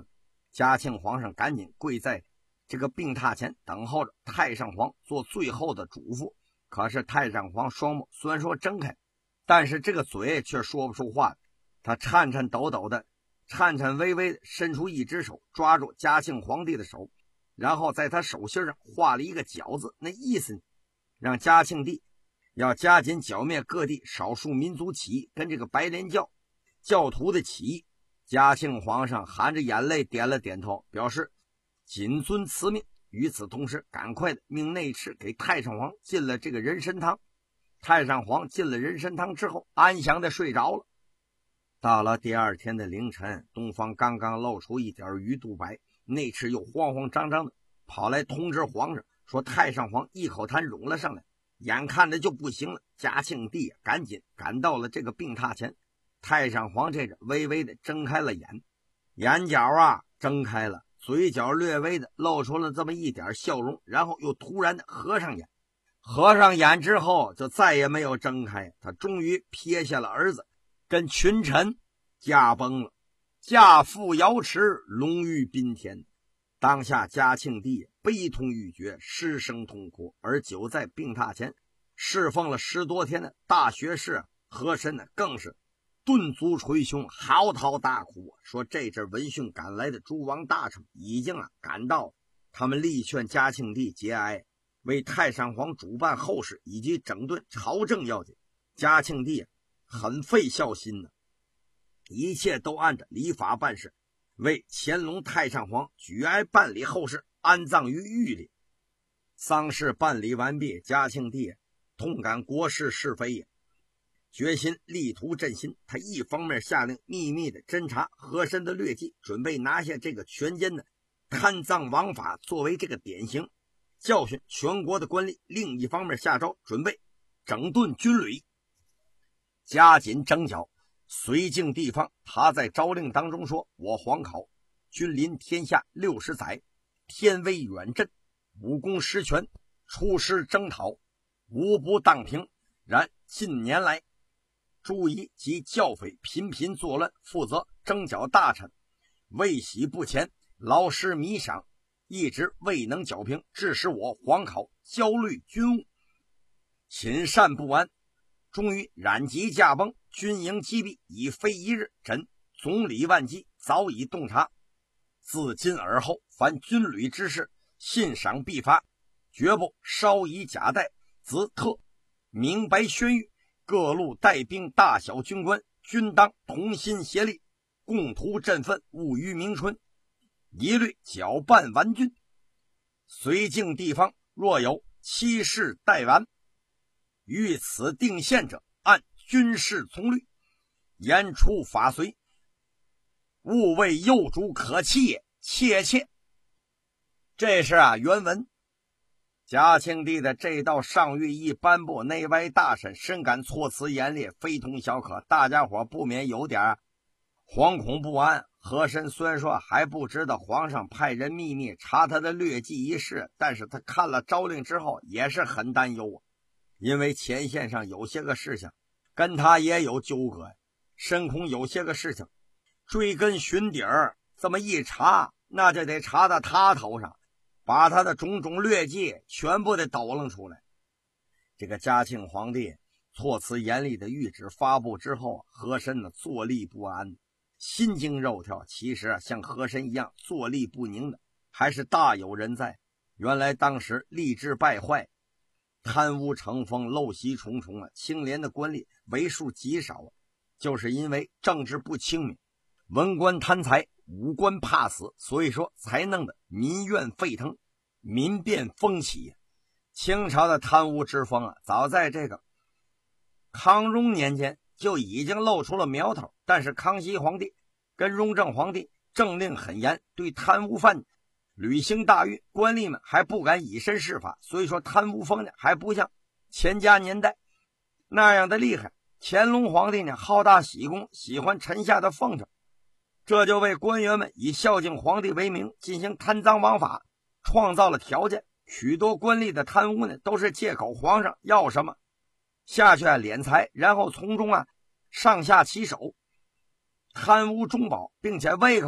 嘉庆皇上赶紧跪在这个病榻前，等候着太上皇做最后的嘱咐。可是太上皇双目虽然说睁开，但是这个嘴却说不出话来。他颤颤抖抖的颤颤巍巍的伸出一只手，抓住嘉庆皇帝的手，然后在他手心上画了一个绞字，那意思让嘉庆帝要加紧剿灭各地少数民族起义跟这个白莲教教徒的起义。嘉庆皇上含着眼泪点了点头，表示谨遵此命。与此同时，赶快的命内侍给太上皇进了这个人参汤。太上皇进了人参汤之后，安详的睡着了。到了第二天的凌晨，东方刚刚露出一点鱼肚白，内侍又慌慌张张的跑来通知皇上，说太上皇一口痰涌了上来，眼看着就不行了。嘉庆帝赶紧赶到了这个病榻前，太上皇这着微微的睁开了眼，眼角啊睁开了，嘴角略微的露出了这么一点笑容，然后又突然的合上眼。合上眼之后就再也没有睁开，他终于撇下了儿子，跟群臣驾崩了。驾赴瑶池，龙御宾天。当下嘉庆帝悲痛欲绝，失声痛哭。而久在病榻前侍奉了十多天的大学士和珅呢，更是顿足捶胸，嚎啕大哭，说这阵闻讯赶来的诸王大臣已经啊赶到，他们力劝嘉庆帝节哀，为太上皇主办后事以及整顿朝政要紧。嘉庆帝很费孝心呢，一切都按着礼法办事，为乾隆太上皇举哀办理后事，安葬于御里。丧事办理完毕，嘉庆帝痛感国事是非也，决心力图振兴。他一方面下令秘密的侦查和珅的劣迹，准备拿下这个权奸的贪赃枉法作为这个典型，教训全国的官吏；另一方面下诏准备整顿军旅，加紧征剿绥靖地方。他在诏令当中说，我皇考君临天下六十载，天威远震，武功实权，出师征讨，无不荡平。然近年来诸夷及教匪频频作乱，负责征剿大臣未喜不前，劳师弥赏，一直未能剿平，致使我皇考焦虑军务，寝善不安，终于染疾驾崩，军营击毙，已非一日。朕总理万机，早已洞察，自今而后凡军旅之事，信赏必发，绝不稍以假待。兹特明白宣谕，各路带兵大小军官均当同心协力，共图振奋，务于明春，一律搅拌完军。绥靖地方若有欺事待完，欲此定县者，按军事从律，严处法随，勿为幼主可欺也，切切。这是啊原文。嘉庆帝的这道上谕一颁布，内外大臣深感措辞严厉，非同小可，大家伙不免有点惶恐不安。和珅虽然说还不知道皇上派人秘密查他的劣迹一事，但是他看了诏令之后也是很担忧啊，因为前线上有些个事情跟他也有纠葛，深恐有些个事情追根寻底儿，这么一查，那就得查到他头上，把他的种种劣迹全部的抖楞出来。这个嘉庆皇帝措辞严厉的谕旨发布之后，和珅呢坐立不安，心惊肉跳。其实啊，像和珅一样坐立不宁的还是大有人在。原来当时吏治败坏，贪污成风，陋习重重啊，清廉的官吏为数极少啊，就是因为政治不清明，文官贪财，武官怕死，所以说才弄得民怨沸腾，民变风起。清朝的贪污之风啊，早在这个康雍年间就已经露出了苗头，但是康熙皇帝跟雍正皇帝政令很严，对贪污犯履行大狱，官吏们还不敢以身试法，所以说贪污风呢还不像乾嘉年代那样的厉害。乾隆皇帝呢好大喜功，喜欢臣下的奉承，这就为官员们以孝敬皇帝为名进行贪赃枉法创造了条件。许多官吏的贪污呢都是借口皇上要什么下去啊敛财，然后从中啊上下其手，贪污中饱，并且胃口呢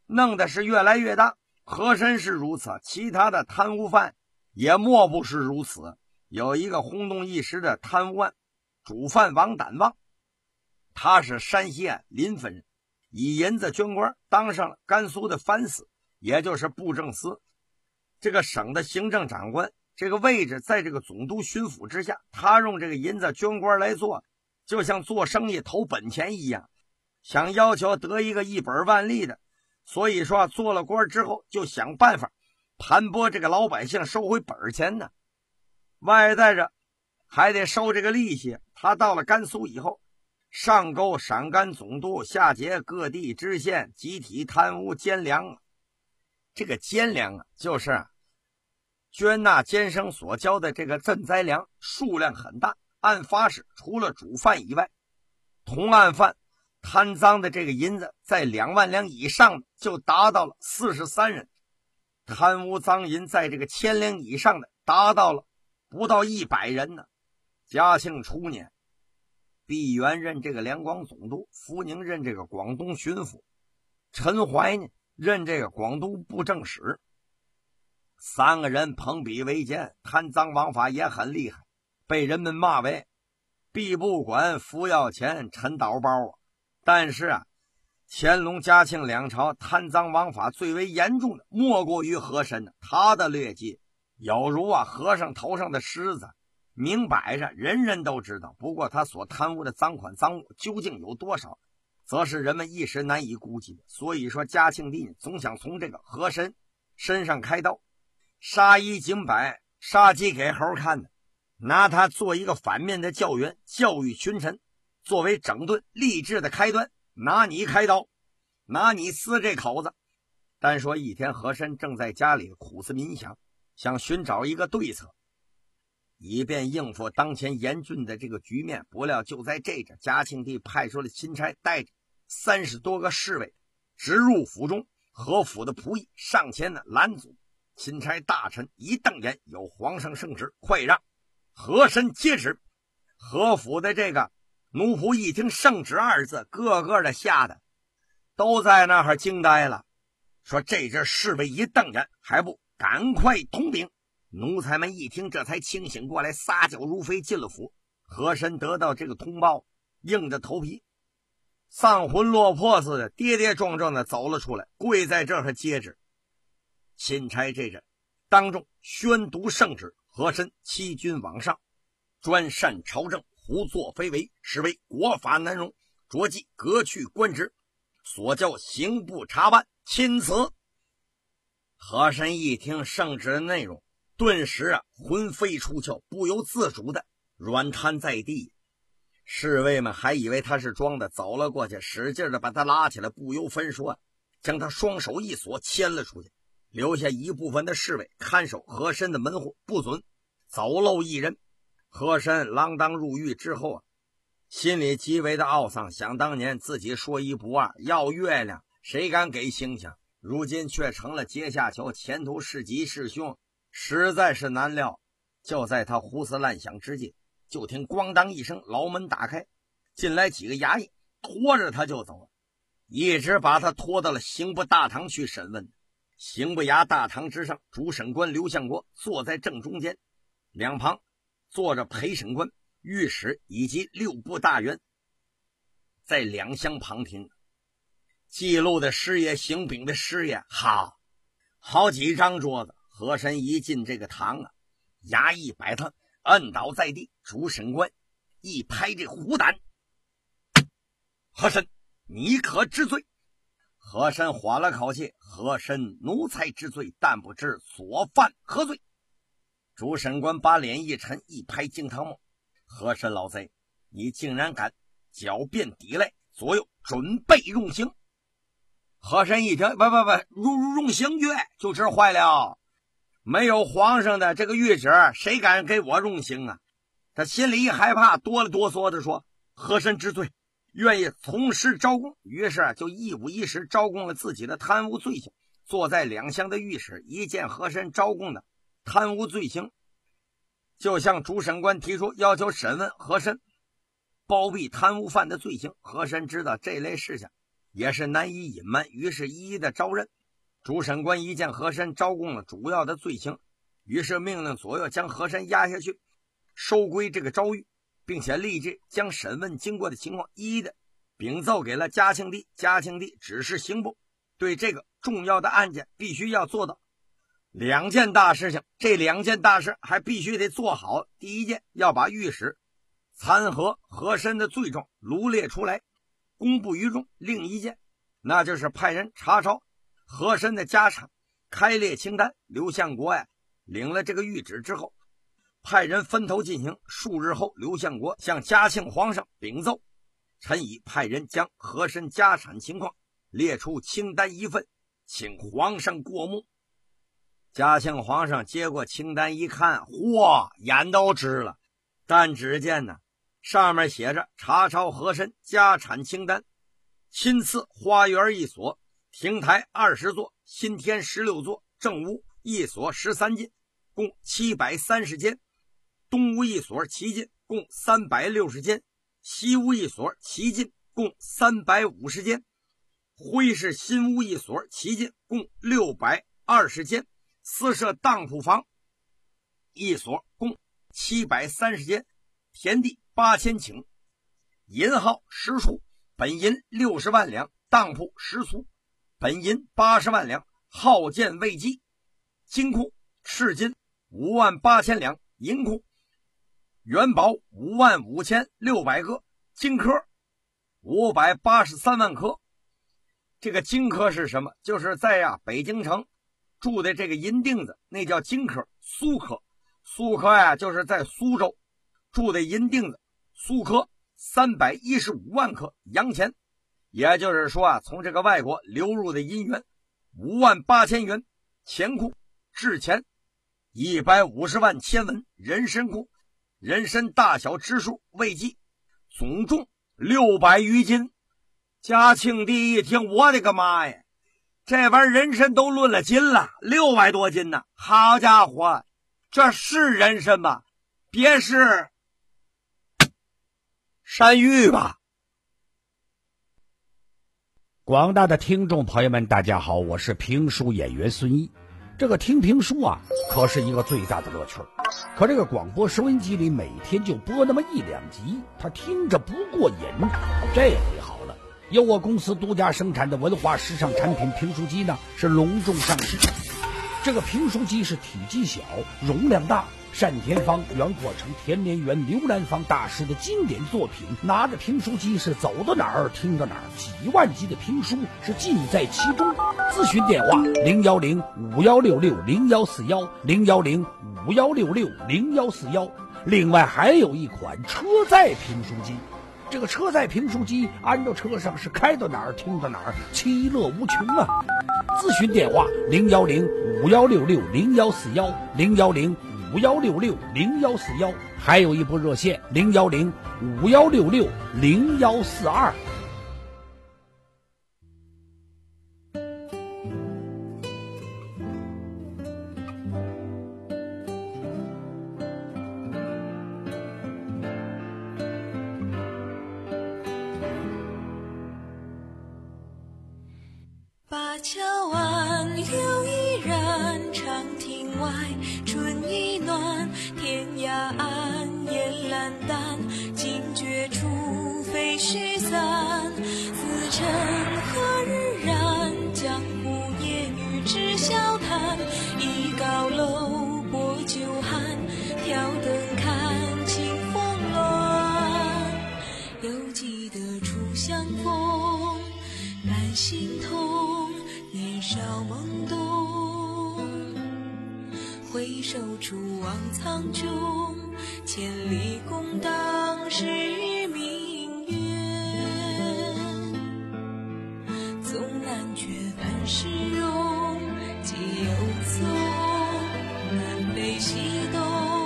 弄得是越来越大。和珅是如此，其他的贪污犯也莫不是如此。有一个轰动一时的贪污案，主犯王胆旺，他是山西安临汾人，以银子捐官当上了甘肃的藩司，也就是布政司，这个省的行政长官，这个位置在这个总督巡抚之下。他用这个银子捐官来做，就像做生意投本钱一样，想要求得一个一本万利的。所以说做了官之后就想办法盘剥这个老百姓，收回本钱呢，外带着还得收这个利息。他到了甘肃以后，上沟陕甘总督，下节各地知县，集体贪污监粮。这个监粮啊，就是捐纳监生所交的这个赈灾粮，数量很大。案发时除了主犯以外，同案犯贪赃的这个银子在两万两以上的就达到了四十三人，贪污赃银在这个千两以上的达到了不到一百人呢。嘉庆初年，毕沅任这个两广总督，福宁任这个广东巡抚，陈怀呢任这个广东布政使，三个人朋比为奸，贪赃枉法也很厉害，被人们骂为毕不管服要钱陈倒包啊。但是啊，乾隆嘉庆两朝贪赃枉法最为严重的莫过于和珅呢，他的劣迹有如啊和尚头上的虱子，明摆着人人都知道。不过他所贪污的赃款赃物究竟有多少，则是人们一时难以估计的。所以说嘉庆帝总想从这个和珅身上开刀，杀一儆百，杀鸡给猴看的，拿他做一个反面的教员，教育群臣，作为整顿励志的开端，拿你开刀，拿你撕这口子。单说一天，和珅正在家里苦思冥想，想寻找一个对策，以便应付当前严峻的这个局面。不料就在这阵，嘉庆帝派出了钦差，带着三十多个侍卫直入府中，和府的仆役上前的拦阻。钦差大臣一瞪眼，有皇上圣旨，快让！和珅接旨。和府的这个奴仆一听圣旨二字，个个的吓得都在那儿惊呆了，说这阵侍卫一瞪眼，还不赶快统兵。奴才们一听，这才清醒过来，撒脚如飞进了府。和珅得到这个通报，硬着头皮丧魂落魄似的跌跌撞撞的走了出来，跪在这儿接旨。钦差这阵当众宣读圣旨，和珅欺君罔上，专擅朝政，胡作非为，实为国法难容，着即革去官职，所教刑部查办，钦此。和珅一听圣旨的内容，顿时啊魂飞出窍，不由自主的软瘫在地。侍卫们还以为他是装的，走了过去，使劲的把他拉起来，不由分说将他双手一锁，牵了出去，留下一部分的侍卫看守和珅的门户，不准走漏一人。和珅锒铛入狱之后啊，心里极为的懊丧，想当年自己说一不二，要月亮谁敢给星星，如今却成了阶下囚，前途是吉是凶，实在是难料。就在他胡思乱想之际，就听咣当一声，牢门打开，进来几个衙役，拖着他就走了，一直把他拖到了刑部大堂去审问。刑部衙大堂之上，主审官刘相国坐在正中间，两旁坐着陪审官、御史以及六部大员，在两厢旁听。记录的师爷、行禀的师爷，好好几张桌子。和珅一进这个堂啊，衙役摆他摁倒在地，主审官一拍这虎胆，和珅，你可知罪？和珅缓了口气，和珅奴才知罪，但不知所犯何罪。主审官把脸一沉，一拍惊堂木，和珅老贼，你竟然敢狡辩抵赖，左右准备用刑。和珅一听，不不不，用用刑狱就知坏了，没有皇上的这个谕旨，谁敢给我用刑啊？他心里一害怕，哆了哆嗦的说：“和珅知罪，愿意从实招供。”于是就一五一十招供了自己的贪污罪行。坐在两厢的御史一见和珅招供的贪污罪行，就向主审官提出要求审问和珅包庇贪污犯的罪行。和珅知道这类事情也是难以隐瞒，于是一一的招认。主审官一见和珅招供了主要的罪行，于是命令左右将和珅押下去，收归这个诏狱，并且立即将审问经过的情况一一的禀奏给了嘉庆帝。嘉庆帝指示刑部对这个重要的案件必须要做到两件大事情，这两件大事还必须得做好。第一件，要把御史参劾和珅的罪状罗列出来，公布于众；另一件，那就是派人查抄和珅的家产，开列清单。刘相国呀，领了这个谕旨之后，派人分头进行。数日后，刘相国向嘉庆皇上禀奏，臣已派人将和珅家产情况列出清单一份，请皇上过目。嘉庆皇上接过清单一看，嚯，眼都直了。但只见呢，上面写着查抄和珅家产清单：亲赐花园一所，亭台二十座，新天十六座，正屋一所十三进，共七百三十间；东屋一所七进，共三百六十间；西屋一所七进，共三百五十间；徽市新屋一所七进，共六百二十间；私设当铺房一所，共七百三十间；田地八千顷，银号十处，本银六十万两，当铺十处，本银八十万两，号件未计；金库赤金五万八千两，银库元宝五万五千六百个，金科五百八十三万颗。这个金科是什么？就是在呀、啊、北京城住的这个银锭子，那叫金科。苏科，苏科呀，就是在苏州住的银锭子，苏科三百一十五万颗洋钱，也就是说啊，从这个外国流入的银元五万八千元，钱库制钱一百五十万千文，人参库人参大小之数未计，总重六百余斤。嘉庆帝一听，我的个妈呀，这玩意儿人参都论了斤了，六百多斤呢！好家伙，这是人参吗？别是山芋吧？ 广大的听众朋友们，大家好，我是评书演员孙一。这个听评书啊，可是一个最大的乐趣。可这个广播收音机里每天就播那么一两集，他听着不过瘾。这回好了，由我公司独家生产的文化时尚产品评书机呢，是隆重上市。这个评书机是体积小，容量大，单田芳、袁阔成、田连元、刘兰芳大师的经典作品。拿着评书机是走到哪儿听到哪儿，几万集的评书是尽在其中。咨询电话零幺零五幺六六零幺四幺零幺零五幺六六零幺四幺。另外还有一款车载评书机。这个车载评书机安到车上是开到哪儿听到哪儿，其乐无穷啊！咨询电话零幺零五幺六六零幺四幺零幺零五幺六六零幺四幺，还有一部热线零幺零五幺六六零幺四二。 灞桥湾柳依然，长亭外春意暖，天涯岸烟阑淡，惊觉处非虚散。似尘何日燃，江湖夜雨知晓叹。一高楼泊酒酣，挑灯看清风乱。犹记得初相逢，感心痛，年少懵懂。回首处望苍穹，千里共当时明月。纵难却盼时容，既有踪，南北西东。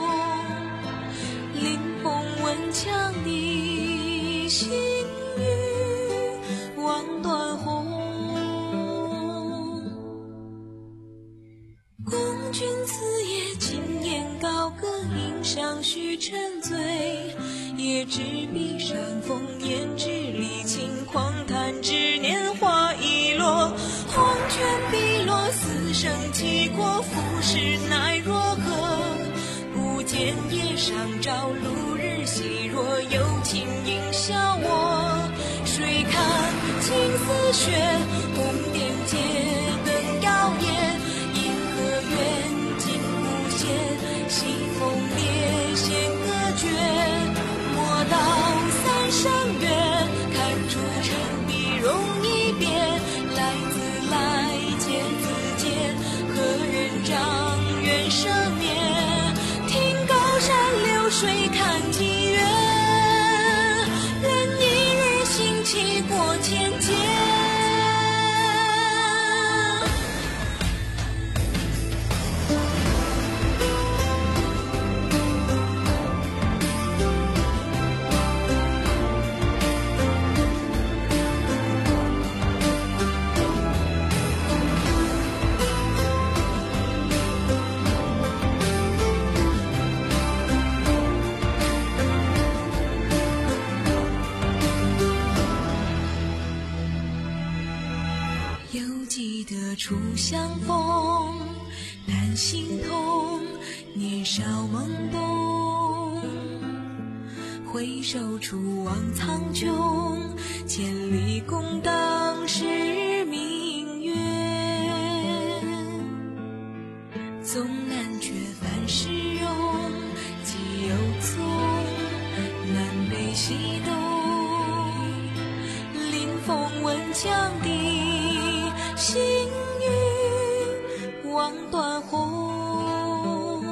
临风闻羌笛，心语望断鸿。公君此夜轻言高歌，应上虚沉醉，也只比上风胭脂离情，狂叹之年华易落。黄泉碧落，死生契过，浮世奈若何？不见夜上朝，露日西若，有情应笑我。谁看青丝雪，红莲街灯摇曳，银河远近无限，西风烈线隔绝。莫道三生缘，看出尘碧容易变，来自来见自见，何人掌缘生灭？听高山流水看机缘，任一日行期过千劫。初相逢，但心痛，年少懵懂。回首处望苍穹，千里共当时明月。纵难却凡事容，既有踪，南北西东。临风闻羌笛，行云望断鸿。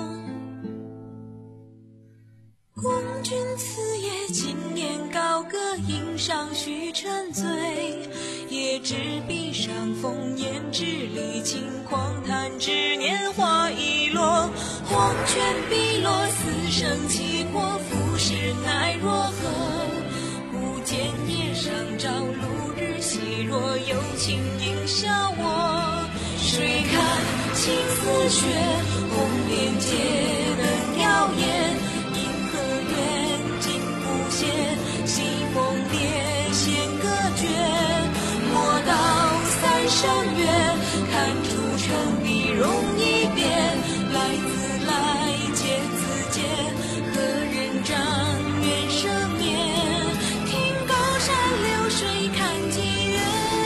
公君此夜今年高歌，吟上须沉醉。也只比上风胭脂离情，狂叹之年华易落。黄泉碧落，死生契过，浮世奈若何？不见夜上朝，露日西若，有情应笑我。谁看青丝雪，红莲街灯摇曳，银河远近不见，西风烈线隔绝。莫道三生缘，看出尘碧容易变，来自来见自见，何人掌缘生灭？听高山流水看机缘，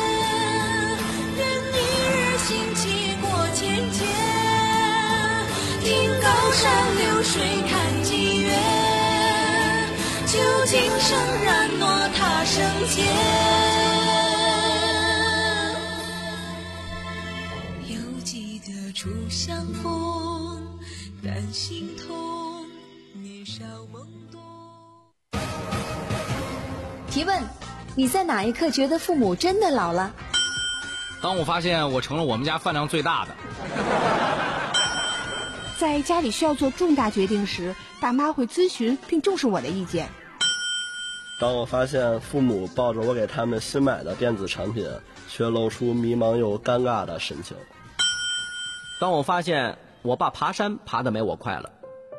任一日行期过千劫。听高山流水看机缘，究竟生然诺他生劫。初相逢，但心痛，年少懵懂。 提问：你在哪一刻觉得父母真的老了？ 当我发现我成了我们家饭量最大的。 在家里需要做重大决定时，爸妈会咨询并重视我的意见。 当我发现父母抱着我给他们新买的电子产品，却露出迷茫又尴尬的神情。 当我发现我爸爬山爬得没我快了。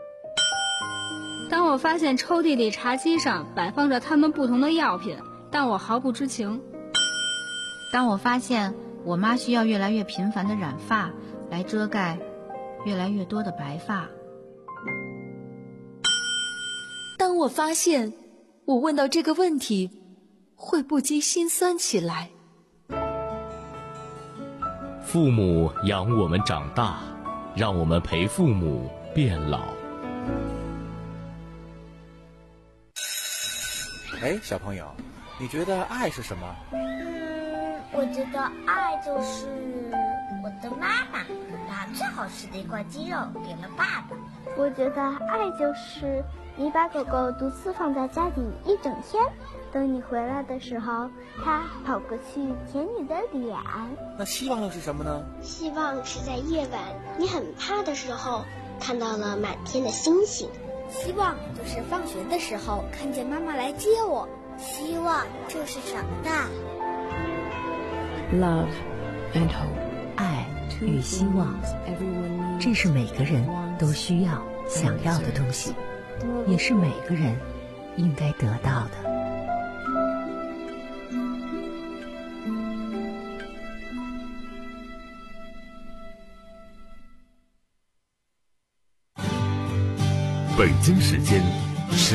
当我发现抽屉里茶几上摆放着他们不同的药品，但我毫不知情。 当我发现我妈需要越来越频繁的染发来遮盖越来越多的白发。 当我发现我问到这个问题会不禁心酸起来。 父母养我们长大，让我们陪父母变老。 哎，小朋友，你觉得爱是什么？ 嗯，我觉得爱就是我的妈妈把最好吃的一块鸡肉给了爸爸。 我觉得爱就是你把狗狗独自放在家里一整天，等你回来的时候，它跑过去舔你的脸。 那希望又是什么呢？ 希望是在夜晚你很怕的时候，看到了满天的星星。 希望就是放学的时候看见妈妈来接我。 希望就是长大。 Love and hope， 爱与希望，这是每个人都需要、想要的东西。 也是每个人应该得到的。 北京时间